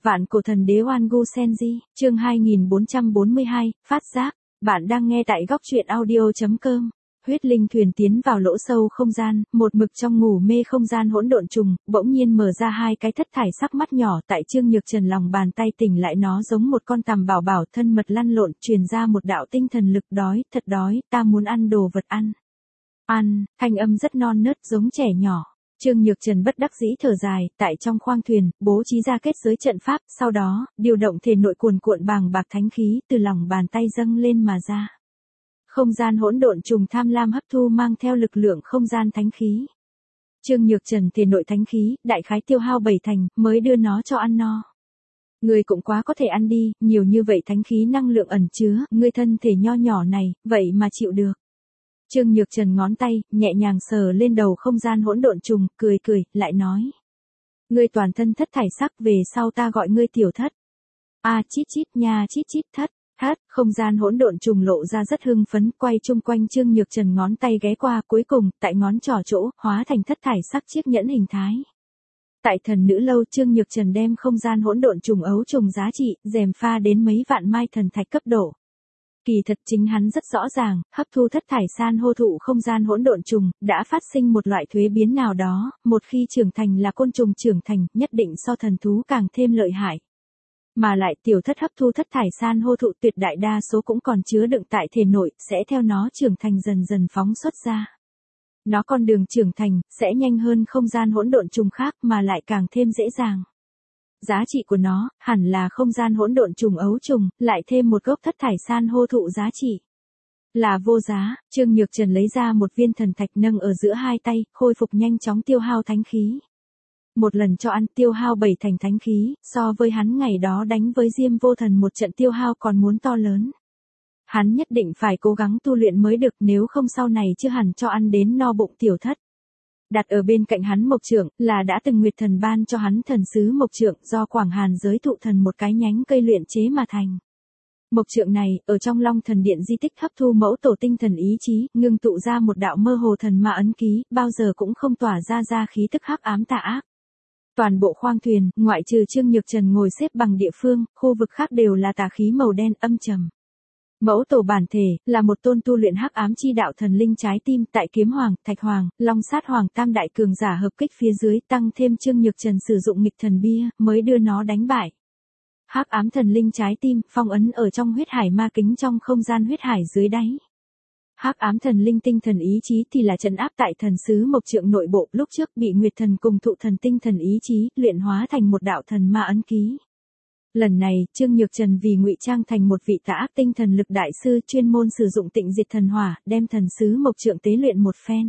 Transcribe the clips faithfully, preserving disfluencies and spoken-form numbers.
Vạn cổ thần đế Oan Gu Senji, chương hai nghìn bốn trăm bốn mươi hai, phát giác. Bạn đang nghe tại góc truyện audio chấm com. Huyết linh thuyền tiến vào lỗ sâu không gian, một mực trong ngủ mê không gian hỗn độn trùng, bỗng nhiên mở ra hai cái thất thải sắc mắt nhỏ tại Trương Nhược Trần lòng bàn tay, tỉnh lại nó giống một con tằm bảo bảo thân mật lăn lộn, truyền ra một đạo tinh thần lực: đói, thật đói, ta muốn ăn đồ vật ăn. Ăn, thanh âm rất non nớt giống trẻ nhỏ. Trương Nhược Trần bất đắc dĩ thở dài, tại trong khoang thuyền, bố trí ra kết giới trận pháp, sau đó, điều động thể nội cuồn cuộn bàng bạc thánh khí, từ lòng bàn tay dâng lên mà ra. Không gian hỗn độn trùng tham lam hấp thu mang theo lực lượng không gian thánh khí. Trương Nhược Trần thể nội thánh khí, đại khái tiêu hao bảy thành, mới đưa nó cho ăn no. Ngươi cũng quá có thể ăn đi, nhiều như vậy thánh khí năng lượng ẩn chứa, ngươi thân thể nho nhỏ này, vậy mà chịu được. Trương Nhược Trần ngón tay, nhẹ nhàng sờ lên đầu không gian hỗn độn trùng, cười cười, lại nói. Ngươi toàn thân thất thải sắc, về sau ta gọi ngươi tiểu thất. A à, chít chít nha, chít chít thất, thất, không gian hỗn độn trùng lộ ra rất hưng phấn, quay chung quanh Trương Nhược Trần ngón tay ghé qua, cuối cùng, tại ngón trỏ chỗ, hóa thành thất thải sắc chiếc nhẫn hình thái. Tại thần nữ lâu, Trương Nhược Trần đem không gian hỗn độn trùng ấu trùng giá trị, rèm pha đến mấy vạn mai thần thạch cấp độ. Kỳ thật chính hắn rất rõ ràng, hấp thu thất thải san hô thụ không gian hỗn độn trùng, đã phát sinh một loại thuế biến nào đó, một khi trưởng thành là côn trùng trưởng thành, nhất định so thần thú càng thêm lợi hại. Mà lại tiểu thất hấp thu thất thải san hô thụ tuyệt đại đa số cũng còn chứa đựng tại thể nội, sẽ theo nó trưởng thành dần dần phóng xuất ra. Nó con đường trưởng thành, sẽ nhanh hơn không gian hỗn độn trùng khác mà lại càng thêm dễ dàng. Giá trị của nó, hẳn là không gian hỗn độn trùng ấu trùng, lại thêm một gốc thất thải san hô thụ giá trị. Là vô giá. Trương Nhược Trần lấy ra một viên thần thạch nâng ở giữa hai tay, khôi phục nhanh chóng tiêu hao thánh khí. Một lần cho ăn tiêu hao bảy thành thánh khí, so với hắn ngày đó đánh với Diêm Vô Thần một trận tiêu hao còn muốn to lớn. Hắn nhất định phải cố gắng tu luyện mới được, nếu không sau này chưa hẳn cho ăn đến no bụng tiểu thất. Đặt ở bên cạnh hắn mộc trượng, là đã từng Nguyệt Thần ban cho hắn thần sứ mộc trượng, do Quảng Hàn giới thụ thần một cái nhánh cây luyện chế mà thành. Mộc trượng này, ở trong Long Thần Điện di tích hấp thu mẫu tổ tinh thần ý chí, ngưng tụ ra một đạo mơ hồ thần ma ấn ký, bao giờ cũng không tỏa ra ra khí tức hắc ám tà ác. Toàn bộ khoang thuyền, ngoại trừ Trương Nhược Trần ngồi xếp bằng địa phương, khu vực khác đều là tà khí màu đen âm trầm. Mẫu tổ bản thể, là một tôn tu luyện hắc ám chi đạo thần linh trái tim, tại Kiếm Hoàng, Thạch Hoàng, Long Sát Hoàng tam đại cường giả hợp kích phía dưới, tăng thêm Trương Nhược Trần sử dụng nghịch thần bia, mới đưa nó đánh bại. Hắc ám thần linh trái tim, phong ấn ở trong huyết hải ma kính trong không gian huyết hải dưới đáy. Hắc ám thần linh tinh thần ý chí thì là trấn áp tại thần sứ mộc trượng nội bộ, lúc trước bị Nguyệt Thần cùng thụ thần tinh thần ý chí, luyện hóa thành một đạo thần ma ấn ký. Lần này, Trương Nhược Trần vì ngụy trang thành một vị tà ác tinh thần lực đại sư, chuyên môn sử dụng tịnh diệt thần hỏa, đem thần sứ mộc trượng tế luyện một phen.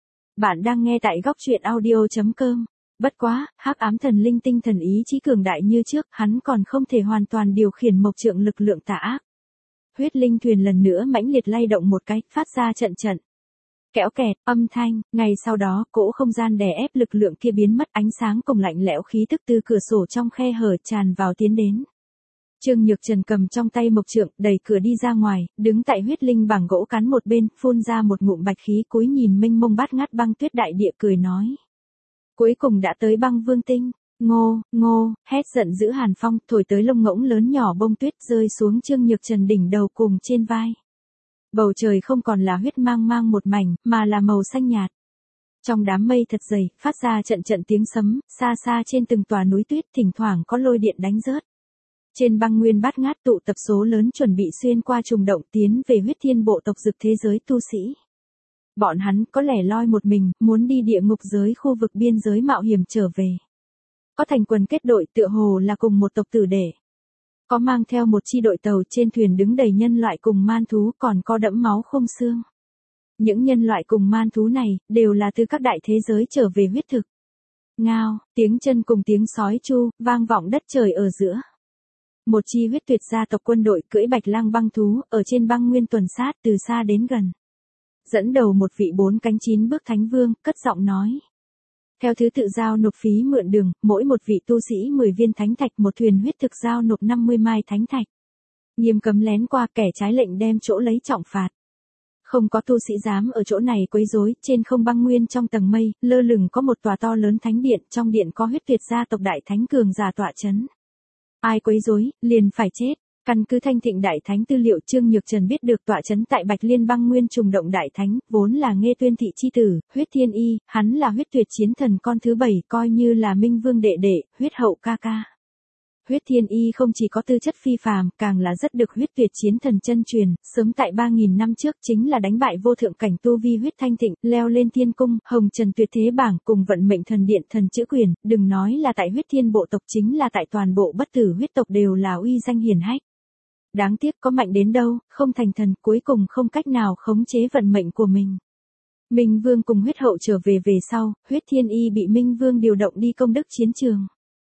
Bạn đang nghe tại góc truyện audio chấm com. Bất quá, hắc ám thần linh tinh thần ý chí cường đại như trước, hắn còn không thể hoàn toàn điều khiển mộc trượng lực lượng tà ác. Huyết linh thuyền lần nữa mãnh liệt lay động một cái, phát ra trận trận kéo kẹt âm thanh, ngay sau đó, cỗ không gian đè ép lực lượng kia biến mất, ánh sáng cùng lạnh lẽo khí tức từ cửa sổ trong khe hở tràn vào tiến đến. Trương Nhược Trần cầm trong tay mộc trượng, đẩy cửa đi ra ngoài, đứng tại huyết linh bảng gỗ cắn một bên, phun ra một ngụm bạch khí, cúi nhìn mênh mông bát ngát băng tuyết đại địa, cười nói: cuối cùng đã tới băng vương tinh. Ngô, ngô, hét giận dữ hàn phong, thổi tới lông ngỗng lớn nhỏ bông tuyết rơi xuống Trương Nhược Trần đỉnh đầu cùng trên vai. Bầu trời không còn là huyết mang mang một mảnh, mà là màu xanh nhạt. Trong đám mây thật dày, phát ra trận trận tiếng sấm, xa xa trên từng tòa núi tuyết, thỉnh thoảng có lôi điện đánh rớt. Trên băng nguyên bát ngát tụ tập số lớn chuẩn bị xuyên qua trùng động tiến về huyết thiên bộ tộc dực thế giới tu sĩ. Bọn hắn có lẽ loi một mình, muốn đi địa ngục giới khu vực biên giới mạo hiểm trở về. Có thành quần kết đội, tựa hồ là cùng một tộc tử đệ. Có mang theo một chi đội tàu, trên thuyền đứng đầy nhân loại cùng man thú, còn có đẫm máu không xương. Những nhân loại cùng man thú này, đều là từ các đại thế giới trở về huyết thực. Ngao, tiếng chân cùng tiếng sói chu, vang vọng đất trời ở giữa. Một chi huyết tuyệt gia tộc quân đội cưỡi bạch lang băng thú, ở trên băng nguyên tuần sát từ xa đến gần. Dẫn đầu một vị bốn cánh chín bước thánh vương, cất giọng nói. Theo thứ tự giao nộp phí mượn đường, mỗi một vị tu sĩ mười viên thánh thạch, một thuyền huyết thực giao nộp năm mươi mai thánh thạch. Nghiêm cấm lén qua, kẻ trái lệnh đem chỗ lấy trọng phạt. Không có tu sĩ dám ở chỗ này quấy rối, trên không băng nguyên trong tầng mây, lơ lửng có một tòa to lớn thánh điện, trong điện có huyết tuyệt gia tộc đại thánh cường giả tọa chấn. Ai quấy rối, liền phải chết. Căn cứ Thanh Thịnh Đại Thánh tư liệu, Trương Nhược Trần biết được tọa trấn tại Bạch Liên băng nguyên trùng động Đại Thánh, vốn là Nghê Tuyên thị chi tử, Huyết Thiên Y, hắn là huyết tuyệt chiến thần con thứ bảy, coi như là Minh Vương đệ đệ, huyết hậu ca ca. Huyết Thiên Y không chỉ có tư chất phi phàm, càng là rất được huyết tuyệt chiến thần chân truyền, sớm tại ba nghìn năm trước chính là đánh bại vô thượng cảnh tu vi huyết thanh thịnh, leo lên thiên cung, hồng trần tuyệt thế bảng cùng vận mệnh thần điện thần chữ quyền, đừng nói là tại huyết thiên bộ tộc, chính là tại toàn bộ bất tử huyết tộc đều là uy danh hiển hách. Đáng tiếc có mạnh đến đâu, không thành thần, cuối cùng không cách nào khống chế vận mệnh của mình. Minh Vương cùng huyết hậu trở về về sau, Huyết Thiên Y bị Minh Vương điều động đi công đức chiến trường.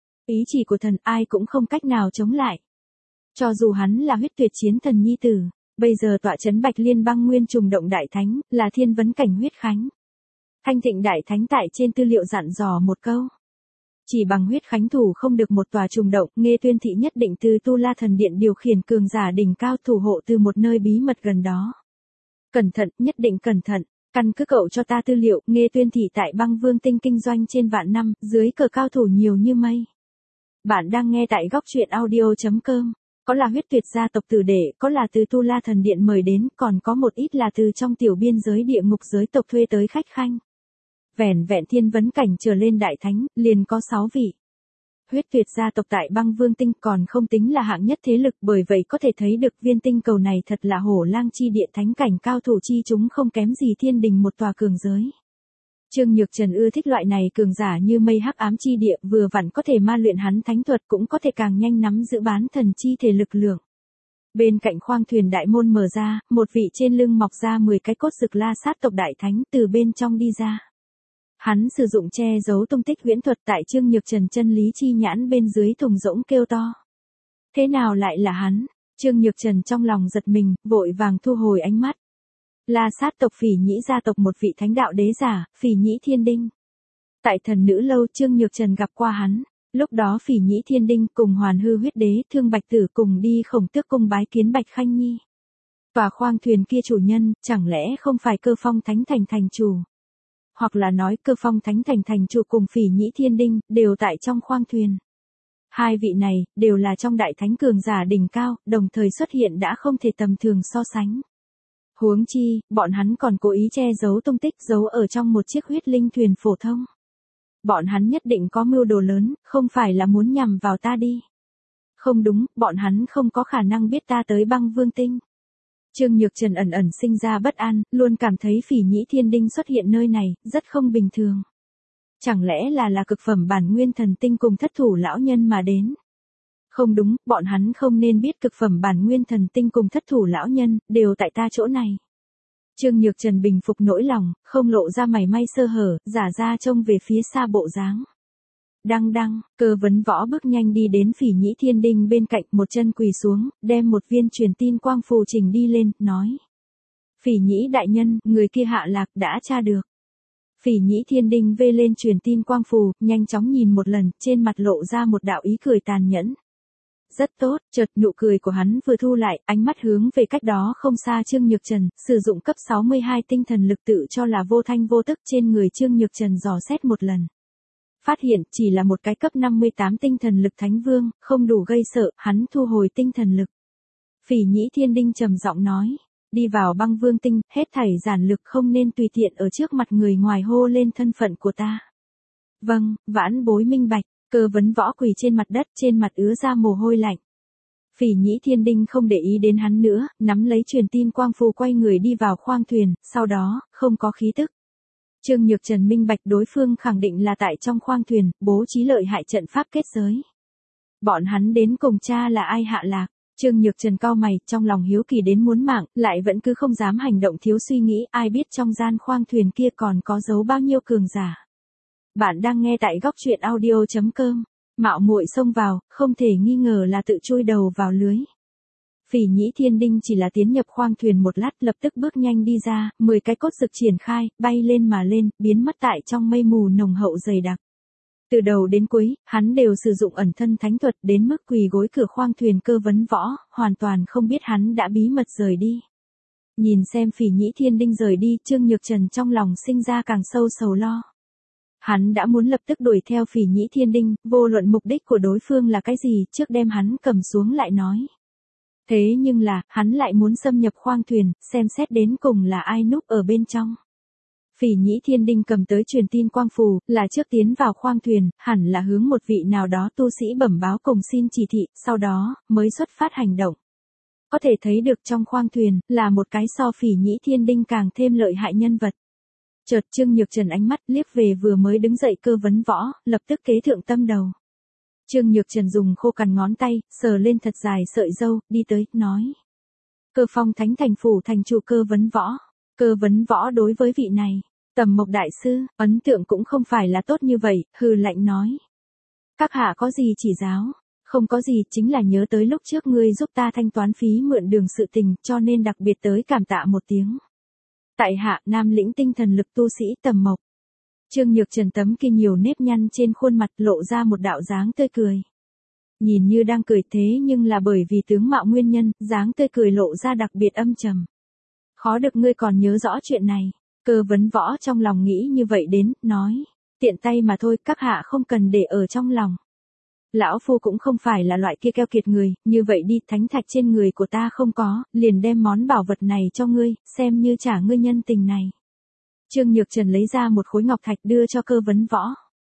Ý chỉ của thần ai cũng không cách nào chống lại. Cho dù hắn là huyết tuyệt chiến thần nhi tử, bây giờ tọa trấn Bạch Liên băng nguyên trùng động Đại Thánh, là thiên vấn cảnh huyết khánh. Thanh Thịnh Đại Thánh tại trên tư liệu dặn dò một câu. Chỉ bằng huyết khánh thủ không được một tòa trùng động, Nghê Tuyên thị nhất định từ Tu La thần điện điều khiển cường giả đỉnh cao thủ hộ từ một nơi bí mật gần đó. Cẩn thận, nhất định cẩn thận. Căn cứ cậu cho ta tư liệu, Nghê Tuyên thị tại băng vương tinh kinh doanh trên vạn năm, dưới cờ cao thủ nhiều như mây. Bạn đang nghe tại góc truyện audio chấm com. Có là huyết tuyệt gia tộc tử đệ, có là từ Tu La thần điện mời đến, còn có một ít là từ trong tiểu biên giới địa ngục giới tộc thuê tới khách khanh. Vẻn vẹn thiên vấn cảnh trở lên Đại Thánh, liền có sáu vị. Huyết tuyệt gia tộc tại băng vương tinh còn không tính là hạng nhất thế lực, bởi vậy có thể thấy được viên tinh cầu này thật là hổ lang chi địa, thánh cảnh cao thủ chi chúng không kém gì thiên đình một tòa cường giới. Trương Nhược Trần ưa thích loại này cường giả như mây hắc ám chi địa, vừa vặn có thể ma luyện hắn thánh thuật, cũng có thể càng nhanh nắm giữ bán thần chi thể lực lượng. Bên cạnh khoang thuyền đại môn mở ra, một vị trên lưng mọc ra mười cái cốt rực La Sát tộc Đại Thánh từ bên trong đi ra. Hắn sử dụng che giấu tung tích huyễn thuật, tại Trương Nhược Trần chân lý chi nhãn bên dưới thùng rỗng kêu to. Thế nào lại là hắn? Trương Nhược Trần trong lòng giật mình, vội vàng thu hồi ánh mắt. La Sát tộc Phỉ Nhĩ gia tộc một vị thánh đạo đế giả, Phỉ Nhĩ Thiên Đinh. Tại Thần Nữ lâu Trương Nhược Trần gặp qua hắn, lúc đó Phỉ Nhĩ Thiên Đinh cùng Hoàn Hư huyết đế Thương Bạch Tử cùng đi Khổng Tước cung bái kiến Bạch Khanh Nhi. Tòa khoang thuyền kia chủ nhân, chẳng lẽ không phải Cơ Phong Thánh Thành thành chủ? Hoặc là nói Cơ Phong Thánh Thành thành chủ cùng Phỉ Nhĩ Thiên Đinh, đều tại trong khoang thuyền. Hai vị này, đều là trong Đại Thánh cường giả đỉnh cao, đồng thời xuất hiện đã không thể tầm thường so sánh. Huống chi, bọn hắn còn cố ý che giấu tung tích, giấu ở trong một chiếc huyết linh thuyền phổ thông. Bọn hắn nhất định có mưu đồ lớn, không phải là muốn nhằm vào ta đi. Không đúng, bọn hắn không có khả năng biết ta tới băng vương tinh. Trương Nhược Trần ẩn ẩn sinh ra bất an, luôn cảm thấy Phỉ Nhĩ Thiên Đinh xuất hiện nơi này, rất không bình thường. Chẳng lẽ là là cực phẩm bản nguyên thần tinh cùng thất thủ lão nhân mà đến? Không đúng, bọn hắn không nên biết cực phẩm bản nguyên thần tinh cùng thất thủ lão nhân, đều tại ta chỗ này. Trương Nhược Trần bình phục nỗi lòng, không lộ ra mảy may sơ hở, giả ra trông về phía xa bộ dáng. Đăng đăng, Cơ Vấn Võ bước nhanh đi đến Phỉ Nhĩ Thiên Đinh bên cạnh, một chân quỳ xuống, đem một viên truyền tin quang phù trình đi lên, nói. Phỉ Nhĩ đại nhân, người kia hạ lạc đã tra được. Phỉ Nhĩ Thiên Đinh vê lên truyền tin quang phù, nhanh chóng nhìn một lần, trên mặt lộ ra một đạo ý cười tàn nhẫn. Rất tốt, chợt nụ cười của hắn vừa thu lại, ánh mắt hướng về cách đó không xa Trương Nhược Trần, sử dụng cấp sáu mươi hai tinh thần lực tự cho là vô thanh vô tức trên người Trương Nhược Trần dò xét một lần. Phát hiện chỉ là một cái cấp năm mươi tám tinh thần lực thánh vương, không đủ gây sợ, hắn thu hồi tinh thần lực. Phỉ Nhĩ Thiên Đinh trầm giọng nói, đi vào băng vương tinh, hết thảy giản lực không nên tùy tiện ở trước mặt người ngoài hô lên thân phận của ta. Vâng, vãn bối minh bạch. Cơ Vấn Võ quỳ trên mặt đất, trên mặt ứa ra mồ hôi lạnh. Phỉ Nhĩ Thiên Đinh không để ý đến hắn nữa, nắm lấy truyền tin quang phù quay người đi vào khoang thuyền, sau đó, không có khí tức. Trương Nhược Trần minh bạch đối phương khẳng định là tại trong khoang thuyền, bố trí lợi hại trận pháp kết giới. Bọn hắn đến cùng cha là ai hạ lạc? Trương Nhược Trần cau mày, trong lòng hiếu kỳ đến muốn mạng, lại vẫn cứ không dám hành động thiếu suy nghĩ, ai biết trong gian khoang thuyền kia còn có giấu bao nhiêu cường giả. Bạn đang nghe tại góc truyện audio chấm com. Mạo muội xông vào, không thể nghi ngờ là tự chui đầu vào lưới. Phỉ Nhĩ Thiên Đinh chỉ là tiến nhập khoang thuyền một lát, lập tức bước nhanh đi ra, mười cái cốt rực triển khai, bay lên mà lên, biến mất tại trong mây mù nồng hậu dày đặc. Từ đầu đến cuối, hắn đều sử dụng ẩn thân thánh thuật, đến mức quỳ gối cửa khoang thuyền Cơ Vấn Võ, hoàn toàn không biết hắn đã bí mật rời đi. Nhìn xem Phỉ Nhĩ Thiên Đinh rời đi, Trương Nhược Trần trong lòng sinh ra càng sâu sầu lo. Hắn đã muốn lập tức đuổi theo Phỉ Nhĩ Thiên Đinh, vô luận mục đích của đối phương là cái gì, trước đem hắn cầm xuống lại nói. Thế nhưng là, hắn lại muốn xâm nhập khoang thuyền, xem xét đến cùng là ai núp ở bên trong. Phỉ Nhĩ Thiên Đinh cầm tới truyền tin quang phù, là trước tiến vào khoang thuyền, hẳn là hướng một vị nào đó tu sĩ bẩm báo cùng xin chỉ thị, sau đó, mới xuất phát hành động. Có thể thấy được trong khoang thuyền, là một cái so Phỉ Nhĩ Thiên Đinh càng thêm lợi hại nhân vật. Chợt Trương Nhược Trần ánh mắt liếc về vừa mới đứng dậy Cơ Vấn Võ, lập tức kế thượng tâm đầu. Trương Nhược Trần dùng khô cằn ngón tay, sờ lên thật dài sợi râu, đi tới, nói. Cơ Phong Thánh Thành phủ thành chủ Cơ Vấn Võ. Cơ Vấn Võ đối với vị này, Tầm Mộc đại sư, ấn tượng cũng không phải là tốt như vậy, hừ lạnh nói. Các hạ có gì chỉ giáo? Không có gì, chính là nhớ tới lúc trước ngươi giúp ta thanh toán phí mượn đường sự tình, cho nên đặc biệt tới cảm tạ một tiếng. Tại hạ, Nam lĩnh tinh thần lực tu sĩ Tầm Mộc. Trương Nhược Trần tấm kia nhiều nếp nhăn trên khuôn mặt lộ ra một đạo dáng tươi cười. Nhìn như đang cười thế nhưng là bởi vì tướng mạo nguyên nhân, dáng tươi cười lộ ra đặc biệt âm trầm. Khó được ngươi còn nhớ rõ chuyện này. Cơ Vấn Võ trong lòng nghĩ như vậy đến, nói. Tiện tay mà thôi, các hạ không cần để ở trong lòng. Lão phu cũng không phải là loại kia keo kiệt người, như vậy đi, thánh thạch trên người của ta không có, liền đem món bảo vật này cho ngươi, xem như trả ngươi nhân tình này. Trương Nhược Trần lấy ra một khối ngọc thạch đưa cho Cơ Vấn Võ.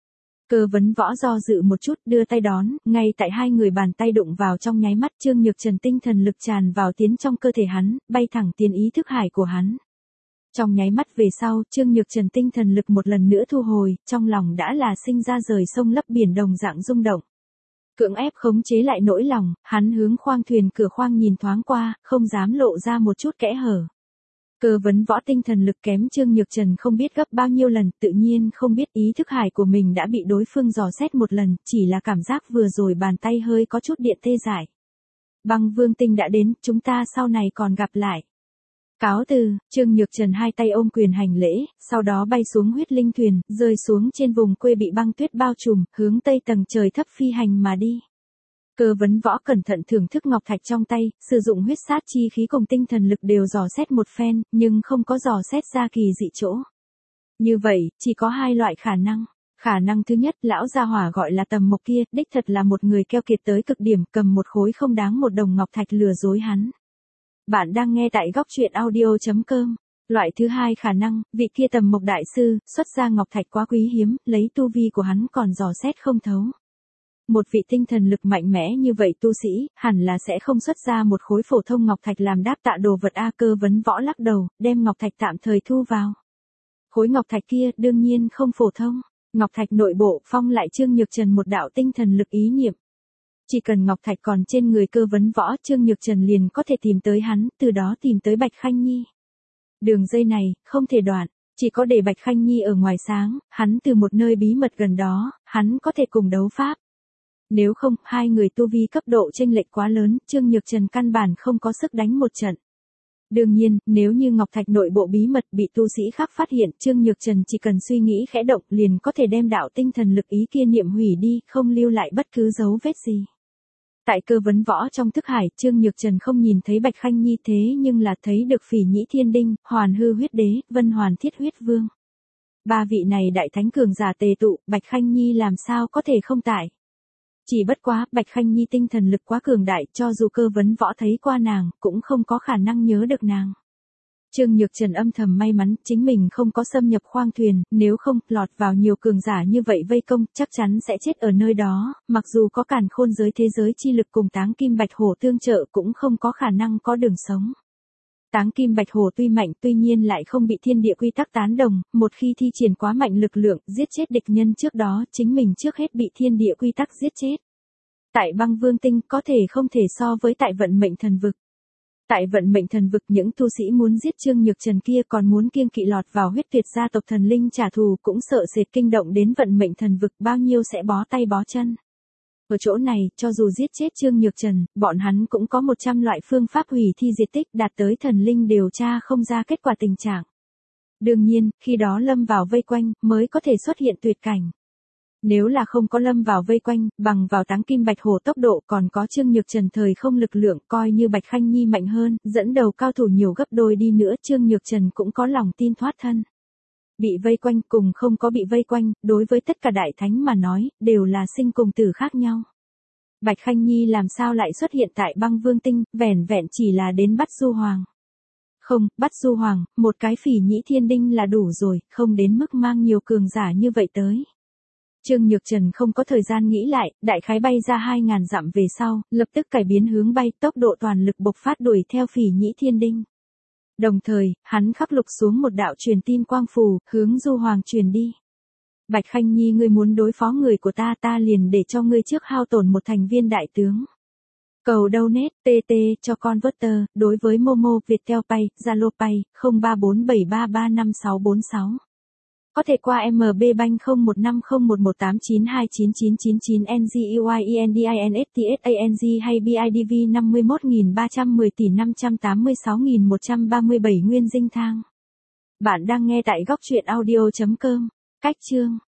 Cơ Vấn Võ do dự một chút, đưa tay đón, ngay tại hai người bàn tay đụng vào trong nháy mắt Trương Nhược Trần tinh thần lực tràn vào tiến trong cơ thể hắn, bay thẳng tiến ý thức hải của hắn. Trong nháy mắt về sau, Trương Nhược Trần tinh thần lực một lần nữa thu hồi, trong lòng đã là sinh ra rời sông lấp biển đồng dạng rung động. Cưỡng ép khống chế lại nỗi lòng, hắn hướng khoang thuyền cửa khoang nhìn thoáng qua, không dám lộ ra một chút kẽ hở. Cơ Vấn Võ tinh thần lực kém Trương Nhược Trần không biết gấp bao nhiêu lần, tự nhiên không biết ý thức hải của mình đã bị đối phương dò xét một lần, chỉ là cảm giác vừa rồi bàn tay hơi có chút điện tê dại. Băng Vương Tinh đã đến, chúng ta sau này còn gặp lại. Cáo từ, Trương Nhược Trần hai tay ôm quyền hành lễ, sau đó bay xuống huyết linh thuyền, rơi xuống trên vùng quê bị băng tuyết bao trùm, hướng tây tầng trời thấp phi hành mà đi. Cơ Vấn Võ cẩn thận thưởng thức ngọc thạch trong tay, sử dụng huyết sát chi khí cùng tinh thần lực đều dò xét một phen, nhưng không có dò xét ra kỳ dị chỗ. Như vậy, chỉ có hai loại khả năng. Khả năng thứ nhất, lão gia hỏa gọi là Tầm Mộc kia, đích thật là một người keo kiệt tới cực điểm, cầm một khối không đáng một đồng ngọc thạch lừa dối hắn. Bạn đang nghe tại góc truyện audio chấm com. Loại thứ hai khả năng, vị kia Tầm Mộc đại sư, xuất ra ngọc thạch quá quý hiếm, lấy tu vi của hắn còn dò xét không thấu. Một vị tinh thần lực mạnh mẽ như vậy tu sĩ, hẳn là sẽ không xuất ra một khối phổ thông ngọc thạch làm đáp tạ đồ vật. A. Cơ Vấn Võ lắc đầu, đem ngọc thạch tạm thời thu vào. Khối ngọc thạch kia đương nhiên không phổ thông. Ngọc thạch nội bộ phong lại Trương Nhược Trần một đạo tinh thần lực ý niệm. Chỉ cần ngọc thạch còn trên người Cơ Vấn Võ, Trương Nhược Trần liền có thể tìm tới hắn, từ đó tìm tới Bạch Khanh Nhi. Đường dây này, không thể đoạn, chỉ có để Bạch Khanh Nhi ở ngoài sáng, hắn từ một nơi bí mật gần đó, hắn có thể cùng đấu pháp. Nếu không, hai người tu vi cấp độ chênh lệch quá lớn, Trương Nhược Trần căn bản không có sức đánh một trận. Đương nhiên, nếu như ngọc thạch nội bộ bí mật bị tu sĩ khác phát hiện, Trương Nhược Trần chỉ cần suy nghĩ khẽ động liền có thể đem đạo tinh thần lực ý kia niệm hủy đi, không lưu lại bất cứ dấu vết gì. Tại Cơ Vấn Võ trong thức hải, Trương Nhược Trần không nhìn thấy Bạch Khanh Nhi thế nhưng là thấy được Phỉ Nhĩ Thiên Đinh, Hoàn Hư Huyết Đế, Vân Hoàn Thiết Huyết Vương. Ba vị này đại thánh cường giả tề tụ, Bạch Khanh Nhi làm sao có thể không tại. Chỉ bất quá, Bạch Khanh Nhi tinh thần lực quá cường đại, cho dù Cơ Vấn Võ thấy qua nàng, cũng không có khả năng nhớ được nàng. Trương Nhược Trần âm thầm may mắn, chính mình không có xâm nhập khoang thuyền, nếu không, lọt vào nhiều cường giả như vậy vây công, chắc chắn sẽ chết ở nơi đó, mặc dù có càn khôn giới thế giới chi lực cùng Táng Kim Bạch Hổ tương trợ cũng không có khả năng có đường sống. Táng Kim Bạch Hổ tuy mạnh tuy nhiên lại không bị thiên địa quy tắc tán đồng, một khi thi triển quá mạnh lực lượng, giết chết địch nhân trước đó, chính mình trước hết bị thiên địa quy tắc giết chết. Tại Băng Vương Tinh có thể không thể so với tại Vận Mệnh Thần Vực. Tại Vận Mệnh Thần Vực những tu sĩ muốn giết Trương Nhược Trần kia còn muốn kiêng kỵ lọt vào huyết tuyệt gia tộc thần linh trả thù cũng sợ sệt kinh động đến Vận Mệnh Thần Vực bao nhiêu sẽ bó tay bó chân. Ở chỗ này, cho dù giết chết Trương Nhược Trần, bọn hắn cũng có một trăm loại phương pháp hủy thi diệt tích đạt tới thần linh điều tra không ra kết quả tình trạng. Đương nhiên, khi đó lâm vào vây quanh, mới có thể xuất hiện tuyệt cảnh. Nếu là không có lâm vào vây quanh, bằng vào Táng Kim Bạch Hổ tốc độ còn có Trương Nhược Trần thời không lực lượng coi như Bạch Khanh Nhi mạnh hơn, dẫn đầu cao thủ nhiều gấp đôi đi nữa Trương Nhược Trần cũng có lòng tin thoát thân. Bị vây quanh cùng không có bị vây quanh, đối với tất cả đại thánh mà nói, đều là sinh cùng tử khác nhau. Bạch Khanh Nhi làm sao lại xuất hiện tại băng vương tinh, vẻn vẹn chỉ là đến bắt Du Hoàng. Không, bắt Du Hoàng, một cái phỉ nhĩ thiên đinh là đủ rồi, không đến mức mang nhiều cường giả như vậy tới. Trương Nhược Trần không có thời gian nghĩ lại, đại khái bay ra hai ngàn dặm về sau, lập tức cải biến hướng bay, tốc độ toàn lực bộc phát đuổi theo phỉ nhĩ thiên đinh. Đồng thời, hắn khắc lục xuống một đạo truyền tin quang phù, hướng Du Hoàng truyền đi. Bạch Khanh Nhi, ngươi muốn đối phó người của ta, ta liền để cho ngươi trước hao tổn một thành viên đại tướng. Cầu donate tê tê cho converter, đối với Momo, Viettel Pay, Zalo Pay, không ba bốn bảy ba ba năm sáu bốn sáu. Có thể qua em bê Bank không một năm không một một tám chín hai chín chín chín chín N G U I E N D I N S T S A N G hay bê i đê vê năm mươi mốt nghìn ba trăm mười tỷ năm trăm tám mươi sáu nghìn một trăm ba mươi bảy Nguyên Dinh Thang. Bạn đang nghe tại góc truyện audio chấm com. Cách chương